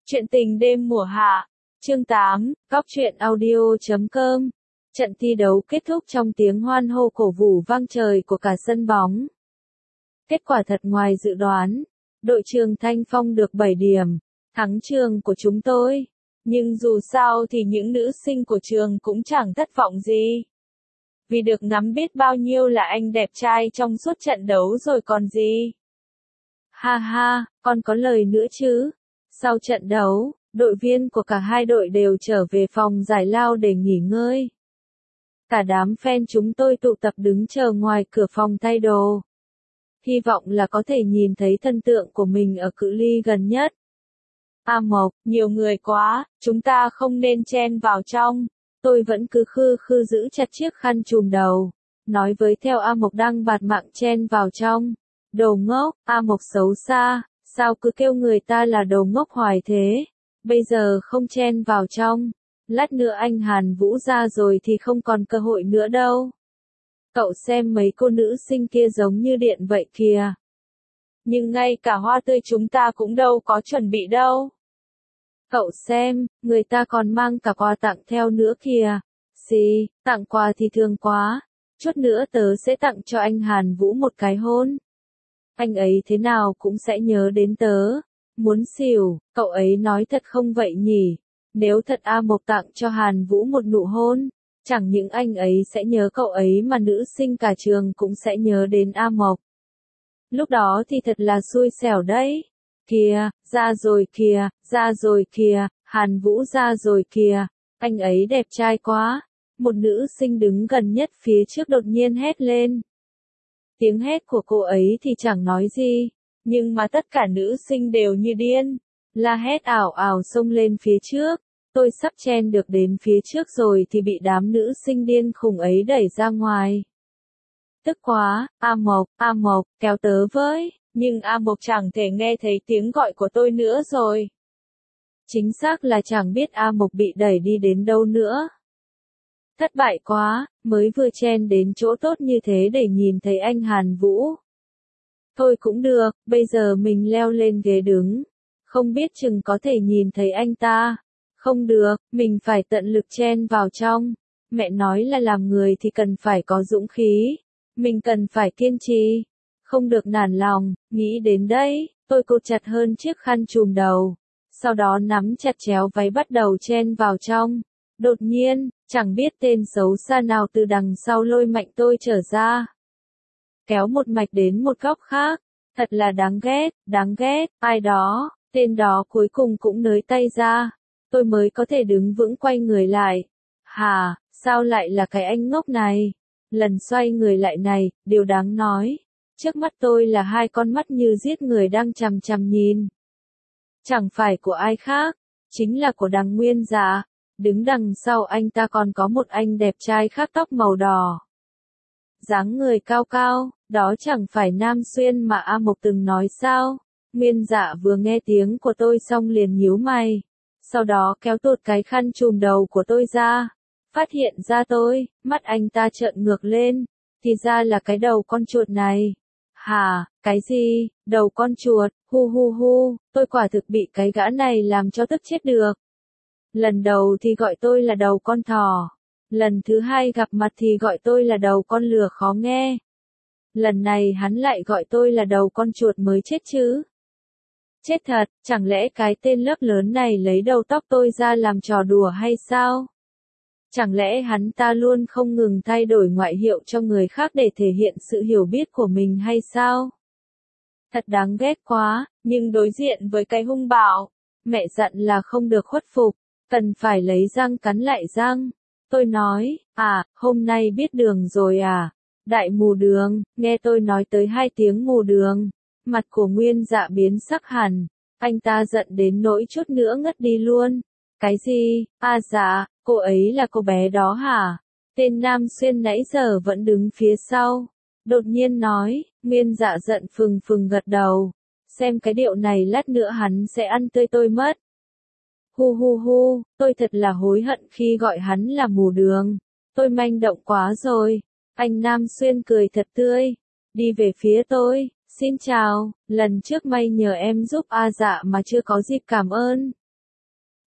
Chuyện tình đêm mùa hạ, chương 8, góc truyện audio.com. Trận thi đấu kết thúc trong tiếng hoan hô cổ vũ vang trời của cả sân bóng. Kết quả thật ngoài dự đoán, đội trường Thanh Phong được 7 điểm, thắng trường của chúng tôi. Nhưng dù sao thì những nữ sinh của trường cũng chẳng thất vọng gì. Vì được ngắm biết bao nhiêu là anh đẹp trai trong suốt trận đấu rồi còn gì. Ha ha, con có lời nữa chứ? Sau trận đấu, đội viên của cả hai đội đều trở về phòng giải lao để nghỉ ngơi. Cả đám fan chúng tôi tụ tập đứng chờ ngoài cửa phòng thay đồ. Hy vọng là có thể nhìn thấy thân tượng của mình ở cự ly gần nhất. A Mộc, nhiều người quá, chúng ta không nên chen vào trong. Tôi vẫn cứ khư giữ chặt chiếc khăn trùm đầu. Nói với theo A Mộc đang bạt mạng chen vào trong. Đồ ngốc, A Mộc xấu xa. Sao cứ kêu người ta là đồ ngốc hoài thế? Bây giờ không chen vào trong. Lát nữa anh Hàn Vũ ra rồi thì không còn cơ hội nữa đâu. Cậu xem mấy cô nữ sinh kia giống như điện vậy kìa. Nhưng ngay cả hoa tươi chúng ta cũng đâu có chuẩn bị đâu. Cậu xem, người ta còn mang cả quà tặng theo nữa kìa. Xì, tặng quà thì thương quá. Chút nữa tớ sẽ tặng cho anh Hàn Vũ một cái hôn. Anh ấy thế nào cũng sẽ nhớ đến tớ. Muốn xỉu, cậu ấy nói thật không vậy nhỉ? Nếu thật A Mộc tặng cho Hàn Vũ một nụ hôn, chẳng những anh ấy sẽ nhớ cậu ấy mà nữ sinh cả trường cũng sẽ nhớ đến A Mộc. Lúc đó thì thật là xui xẻo đấy. Kìa, ra rồi kìa, Hàn Vũ ra rồi kìa, anh ấy đẹp trai quá. Một nữ sinh đứng gần nhất phía trước đột nhiên hét lên. Tiếng hét của cô ấy thì chẳng nói gì, nhưng mà tất cả nữ sinh đều như điên, la hét ảo ảo xông lên phía trước. Tôi sắp chen được đến phía trước rồi thì bị đám nữ sinh điên khùng ấy đẩy ra ngoài. Tức quá, A Mộc, kéo tớ với, nhưng A Mộc chẳng thể nghe thấy tiếng gọi của tôi nữa rồi. Chính xác là chẳng biết A Mộc bị đẩy đi đến đâu nữa. Thất bại quá, mới vừa chen đến chỗ tốt như thế để nhìn thấy anh Hàn Vũ. Thôi cũng được, bây giờ mình leo lên ghế đứng. Không biết chừng có thể nhìn thấy anh ta. Không được, mình phải tận lực chen vào trong. Mẹ nói là làm người thì cần phải có dũng khí. Mình cần phải kiên trì. Không được nản lòng, nghĩ đến đây, tôi cột chặt hơn chiếc khăn trùm đầu. Sau đó nắm chặt chéo váy bắt đầu chen vào trong. Đột nhiên, chẳng biết tên xấu xa nào từ đằng sau lôi mạnh tôi trở ra. Kéo một mạch đến một góc khác. Thật là đáng ghét, ai đó, tên đó cuối cùng cũng nới tay ra. Tôi mới có thể đứng vững quay người lại. Hà, sao lại là cái anh ngốc này? Lần xoay người lại này, điều đáng nói. Trước mắt tôi là hai con mắt như giết người đang chằm chằm nhìn. Chẳng phải của ai khác, chính là của Đằng Nguyên Dạ. Đứng đằng sau anh ta còn có một anh đẹp trai khác tóc màu đỏ. Dáng người cao cao, đó chẳng phải Nam Xuyên mà A Mộc từng nói sao? Nguyên Dạ vừa nghe tiếng của tôi xong liền nhíu mày. Sau đó kéo tuột cái khăn trùm đầu của tôi ra. Phát hiện ra tôi, mắt anh ta trợn ngược lên. Thì ra là cái đầu con chuột này. Hả, cái gì, đầu con chuột, hu, tôi quả thực bị cái gã này làm cho tức chết được. Lần đầu thì gọi tôi là đầu con thỏ. Lần thứ hai gặp mặt thì gọi tôi là đầu con lừa khó nghe. Lần này hắn lại gọi tôi là đầu con chuột mới chết chứ. Chết thật, chẳng lẽ cái tên lớp lớn này lấy đầu tóc tôi ra làm trò đùa hay sao? Chẳng lẽ hắn ta luôn không ngừng thay đổi ngoại hiệu cho người khác để thể hiện sự hiểu biết của mình hay sao? Thật đáng ghét quá, nhưng đối diện với cái hung bạo, mẹ dặn là không được khuất phục, cần phải lấy răng cắn lại răng. Tôi nói, hôm nay biết đường rồi à? Đại mù đường, nghe tôi nói tới 2 tiếng mù đường. Mặt của Nguyên Dạ biến sắc hẳn, anh ta giận đến nỗi chút nữa ngất đi luôn. Cái gì? Dạ, cô ấy là cô bé đó hả? Tên Nam Xuyên nãy giờ vẫn đứng phía sau. Đột nhiên nói, Nguyên Dạ giận phừng gật đầu. Xem cái điệu này lát nữa hắn sẽ ăn tươi tôi mất. Hu, tôi thật là hối hận khi gọi hắn là mù đường. Tôi manh động quá rồi. Anh Nam Xuyên cười thật tươi. Đi về phía tôi. Xin chào, lần trước may nhờ em giúp Dạ mà chưa có dịp cảm ơn.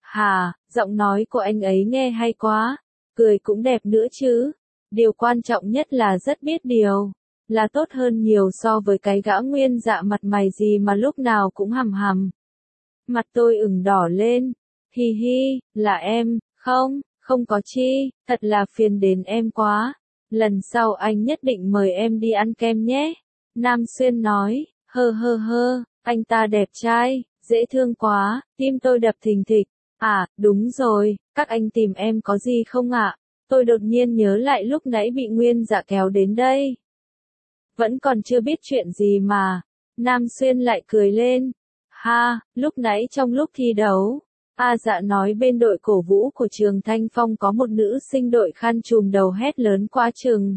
Hà, giọng nói của anh ấy nghe hay quá, cười cũng đẹp nữa chứ. Điều quan trọng nhất là rất biết điều, là tốt hơn nhiều so với cái gã Nguyên Dạ mặt mày gì mà lúc nào cũng hằm hằm. Mặt tôi ửng đỏ lên, hi hi, là em, không, không có chi, thật là phiền đến em quá. Lần sau anh nhất định mời em đi ăn kem nhé. Nam Xuyên nói, hơ, anh ta đẹp trai, dễ thương quá, tim tôi đập thình thịch. À, đúng rồi, các anh tìm em có gì không ạ? Tôi đột nhiên nhớ lại lúc nãy bị Nguyên Dạ kéo đến đây. Vẫn còn chưa biết chuyện gì mà. Nam Xuyên lại cười lên. Ha, lúc nãy trong lúc thi đấu, A Dạ nói bên đội cổ vũ của trường Thanh Phong có một nữ sinh đội khăn trùm đầu hét lớn quá chừng.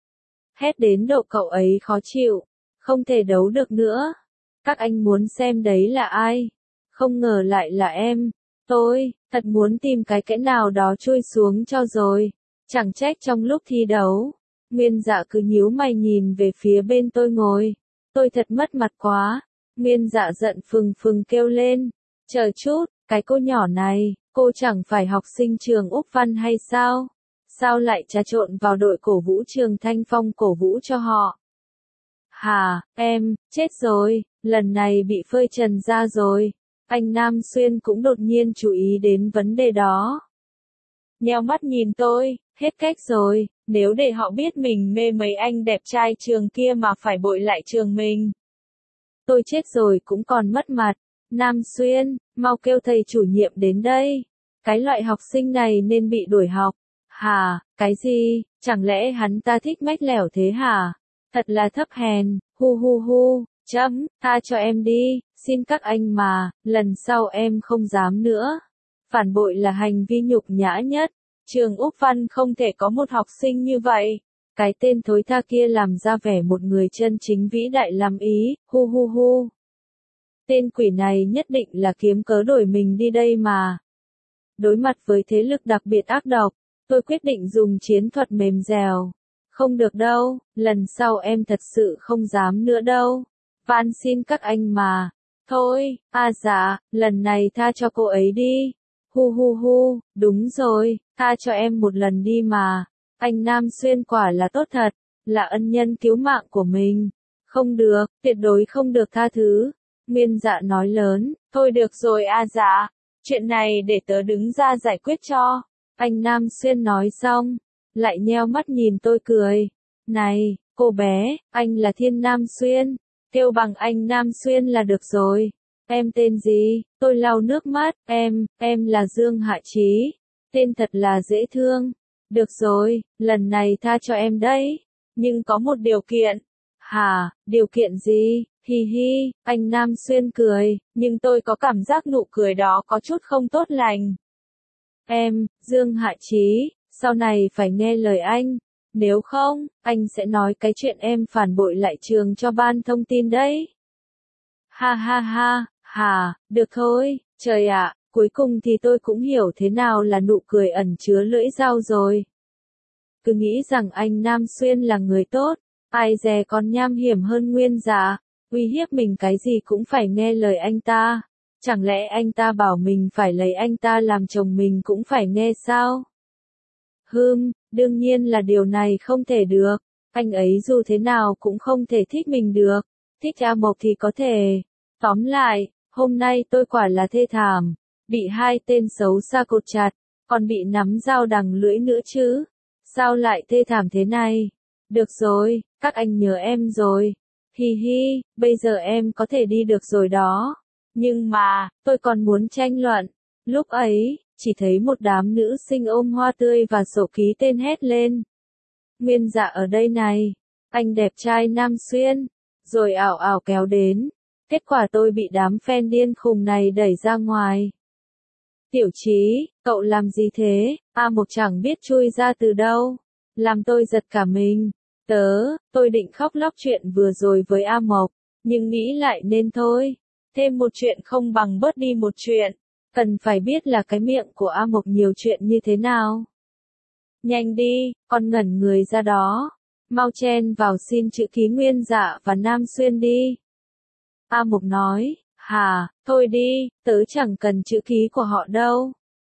Hét đến độ cậu ấy khó chịu, không thể đấu được nữa. Các anh muốn xem đấy là ai? Không ngờ lại là em. Tôi, thật muốn tìm cái kẽ nào đó chui xuống cho rồi. Chẳng trách trong lúc thi đấu, Nguyên Dạ cứ nhíu mày nhìn về phía bên tôi ngồi. Tôi thật mất mặt quá. Nguyên Dạ giận phừng kêu lên. Chờ chút, cái cô nhỏ này, cô chẳng phải học sinh trường Úc Văn hay sao? Sao lại trà trộn vào đội cổ vũ trường Thanh Phong cổ vũ cho họ? Hà, em, chết rồi, lần này bị phơi trần ra rồi. Anh Nam Xuyên cũng đột nhiên chú ý đến vấn đề đó. Nheo mắt nhìn tôi, hết cách rồi, nếu để họ biết mình mê mấy anh đẹp trai trường kia mà phải bội lại trường mình. Tôi chết rồi cũng còn mất mặt. Nam Xuyên, mau kêu thầy chủ nhiệm đến đây. Cái loại học sinh này nên bị đuổi học. Hả, cái gì, chẳng lẽ hắn ta thích mách lẻo thế hả? Thật là thấp hèn, hu, tha cho em đi, xin các anh mà, lần sau em không dám nữa. Phản bội là hành vi nhục nhã nhất, trường Úc Văn không thể có một học sinh như vậy. Cái tên thối tha kia làm ra vẻ một người chân chính vĩ đại làm ý, hu. Tên quỷ này nhất định là kiếm cớ đổi mình đi đây mà. Đối mặt với thế lực đặc biệt ác độc, tôi quyết định dùng chiến thuật mềm dẻo. Không được đâu, lần sau em thật sự không dám nữa đâu. Van xin các anh mà. Thôi, dạ, lần này tha cho cô ấy đi. Hu, đúng rồi, tha cho em một lần đi mà. Anh Nam Xuyên quả là tốt thật, là ân nhân cứu mạng của mình. Không được, tuyệt đối không được tha thứ. Nguyên Dạ nói lớn, thôi được rồi Dạ, chuyện này để tớ đứng ra giải quyết cho. Anh Nam Xuyên nói xong, lại nheo mắt nhìn tôi cười. Này, cô bé, anh là Thiên Nam Xuyên, kêu bằng anh Nam Xuyên là được rồi. Em tên gì? Tôi lau nước mắt, em là Dương Hạ Chí. Tên thật là dễ thương. Được rồi, lần này tha cho em đấy. Nhưng có một điều kiện. Hả, điều kiện gì? Hi, anh Nam Xuyên cười, nhưng tôi có cảm giác nụ cười đó có chút không tốt lành. Em, Dương Hạ Chí, sau này phải nghe lời anh. Nếu không, anh sẽ nói cái chuyện em phản bội lại trường cho ban thông tin đấy. Ha, được thôi, trời ạ, cuối cùng thì tôi cũng hiểu thế nào là nụ cười ẩn chứa lưỡi dao rồi. Cứ nghĩ rằng anh Nam Xuyên là người tốt, ai dè còn nham hiểm hơn Nguyên Dạ, uy hiếp mình cái gì cũng phải nghe lời anh ta. Chẳng lẽ anh ta bảo mình phải lấy anh ta làm chồng mình cũng phải nghe sao? Đương nhiên là điều này không thể được. Anh ấy dù thế nào cũng không thể thích mình được. Thích A Mộc thì có thể. Tóm lại, hôm nay tôi quả là thê thảm. Bị hai tên xấu xa cột chặt, còn bị nắm dao đằng lưỡi nữa chứ. Sao lại thê thảm thế này? Được rồi, các anh nhớ em rồi. Hi, bây giờ em có thể đi được rồi đó. Nhưng mà, tôi còn muốn tranh luận. Lúc ấy, chỉ thấy một đám nữ sinh ôm hoa tươi và sổ ký tên hét lên. Nguyên Dạ ở đây này. Anh đẹp trai Nam Xuyên. Rồi ảo ảo kéo đến. Kết quả tôi bị đám fan điên khùng này đẩy ra ngoài. Tiểu Chí, cậu làm gì thế? A Mộc chẳng biết chui ra từ đâu. Làm tôi giật cả mình. Tôi định khóc lóc chuyện vừa rồi với A Mộc, nhưng nghĩ lại nên thôi. Thêm một chuyện không bằng bớt đi một chuyện. Cần phải biết là cái miệng của A Mộc nhiều chuyện như thế nào. Nhanh đi, con ngẩn người ra đó. Mau chen vào xin chữ ký Nguyên Dạ và Nam Xuyên đi. A Mộc nói, thôi đi, tớ chẳng cần chữ ký của họ đâu.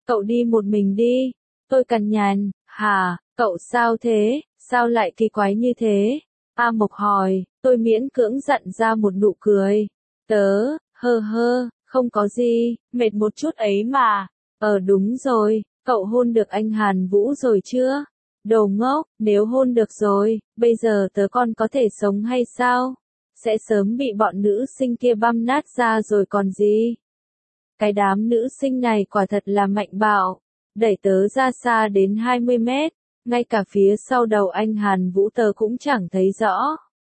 cậu đi một mình đi. Tôi cằn nhằn, hả, cậu sao thế, sao lại kỳ quái như thế? A Mộc hỏi, tôi miễn cưỡng dặn ra một nụ cười. Tớ, không có gì, mệt một chút ấy mà. Đúng rồi, cậu hôn được anh Hàn Vũ rồi chưa? Đồ ngốc, nếu hôn được rồi, bây giờ tớ còn có thể sống hay sao? Sẽ sớm bị bọn nữ sinh kia băm nát ra rồi còn gì? Cái đám nữ sinh này quả thật là mạnh bạo, đẩy tớ ra xa đến 20 mét, ngay cả phía sau đầu anh Hàn Vũ tớ cũng chẳng thấy rõ.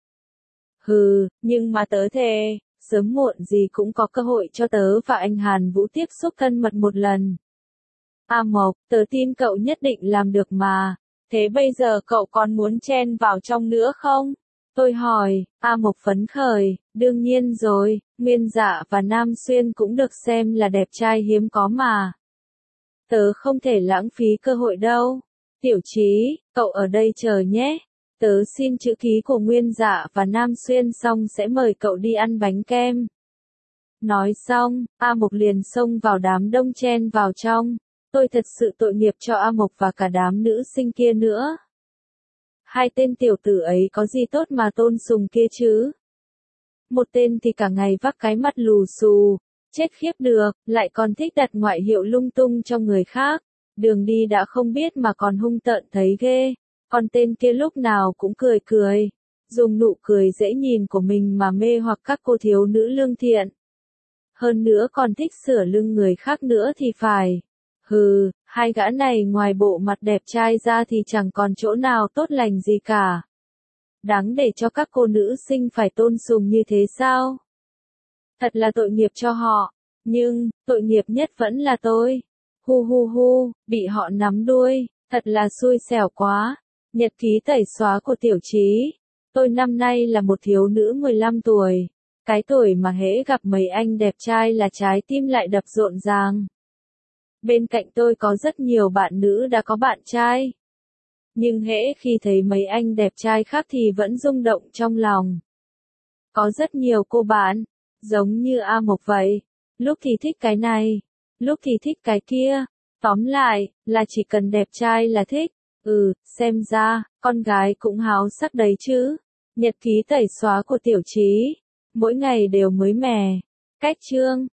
Nhưng mà tớ thề, sớm muộn gì cũng có cơ hội cho tớ và anh Hàn Vũ tiếp xúc thân mật một lần. A Mộc, tớ tin cậu nhất định làm được mà. Thế bây giờ cậu còn muốn chen vào trong nữa không? Tôi hỏi. A Mộc phấn khởi, đương nhiên rồi, Nguyên Dạ và Nam Xuyên cũng được xem là đẹp trai hiếm có mà. Tớ không thể lãng phí cơ hội đâu. Tiểu Chí, cậu ở đây chờ nhé. Tớ xin chữ ký của Nguyên Dạ và Nam Xuyên xong sẽ mời cậu đi ăn bánh kem. Nói xong, A Mộc liền xông vào đám đông chen vào trong. Tôi thật sự tội nghiệp cho A Mộc và cả đám nữ sinh kia nữa. Hai tên tiểu tử ấy có gì tốt mà tôn sùng kia chứ? Một tên thì cả ngày vác cái mặt lù xù, chết khiếp được, lại còn thích đặt ngoại hiệu lung tung cho người khác. Đường đi đã không biết mà còn hung tợn thấy ghê. Còn tên kia lúc nào cũng cười cười, dùng nụ cười dễ nhìn của mình mà mê hoặc các cô thiếu nữ lương thiện. Hơn nữa còn thích sửa lưng người khác nữa thì phải. Hai gã này ngoài bộ mặt đẹp trai ra thì chẳng còn chỗ nào tốt lành gì cả. Đáng để cho các cô nữ sinh phải tôn sùng như thế sao? Thật là tội nghiệp cho họ, nhưng, tội nghiệp nhất vẫn là tôi. Bị họ nắm đuôi, thật là xui xẻo quá. Nhật ký tẩy xóa của Tiểu Chí. Tôi năm nay là một thiếu nữ 15 tuổi. Cái tuổi mà hễ gặp mấy anh đẹp trai là trái tim lại đập rộn ràng. Bên cạnh tôi có rất nhiều bạn nữ đã có bạn trai. Nhưng hễ khi thấy mấy anh đẹp trai khác thì vẫn rung động trong lòng. Có rất nhiều cô bạn, giống như A Mộc vậy. Lúc thì thích cái này, lúc thì thích cái kia. Tóm lại, là chỉ cần đẹp trai là thích. Xem ra, con gái cũng háo sắc đấy chứ. Nhật ký tẩy xóa của Tiểu Chí. Mỗi ngày đều mới mẻ. Cách chương.